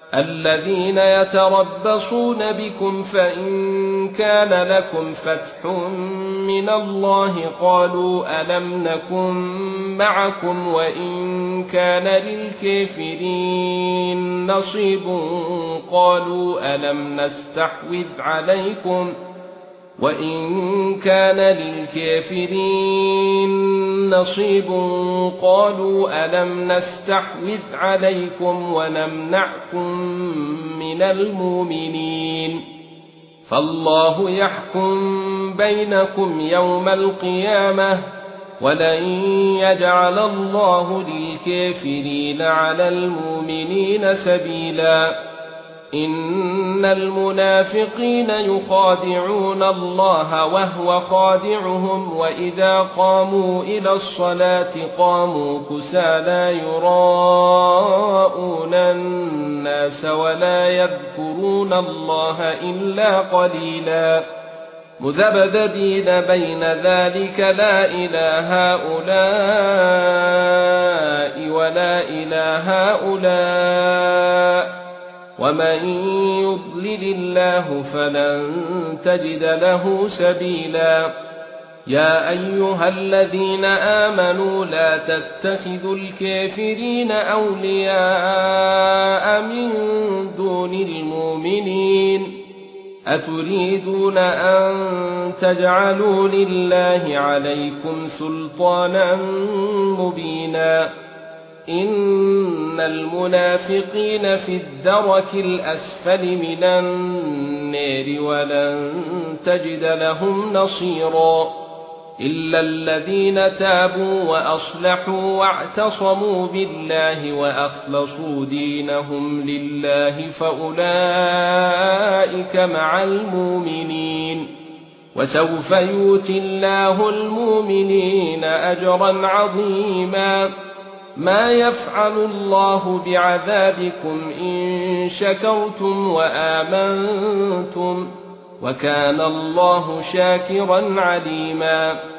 الذين يتربصون بكم فإن كان لكم فتح من الله قالوا ألم نكن معكم وإن كان للكافرين نصيب قالوا ألم نستحوذ عليكم وَإِن كَانَ لِلْكَافِرِينَ نَصِيبٌ قَالُوا أَلَمْ نَسْتَحْوِذْ عَلَيْكُمْ وَنَمْنَعْكُمْ مِنَ الْمُؤْمِنِينَ فَاللَّهُ يَحْكُمُ بَيْنَكُمْ يَوْمَ الْقِيَامَةِ وَلَن يَجْعَلَ اللَّهُ لِلْكَافِرِينَ عَلَى الْمُؤْمِنِينَ سَبِيلًا إن المنافقين يخادعون الله وهو خادعهم وإذا قاموا إلى الصلاة قاموا كسالى يراءون الناس ولا يذكرون الله إلا قليلا مذبذبين بين ذلك لا إلى هؤلاء ولا إلى هؤلاء ومن يضلل الله فلن تجد له سبيلا يا ايها الذين امنوا لا تتخذوا الكافرين اولياء من دون المؤمنين اتريدون ان تجعلوا لله عليكم سلطانا مبينا إن المنافقين في الدرك الأسفل من النار ولن تجد لهم نصيرا إلا الذين تابوا وأصلحوا واعتصموا بالله وأخلصوا دينهم لله فأولئك مع المؤمنين وسوف يؤتي الله المؤمنين أجرا عظيما ما يفعل الله بعذابكم إن شكرتم وآمنتم وكان الله شاكرا عليما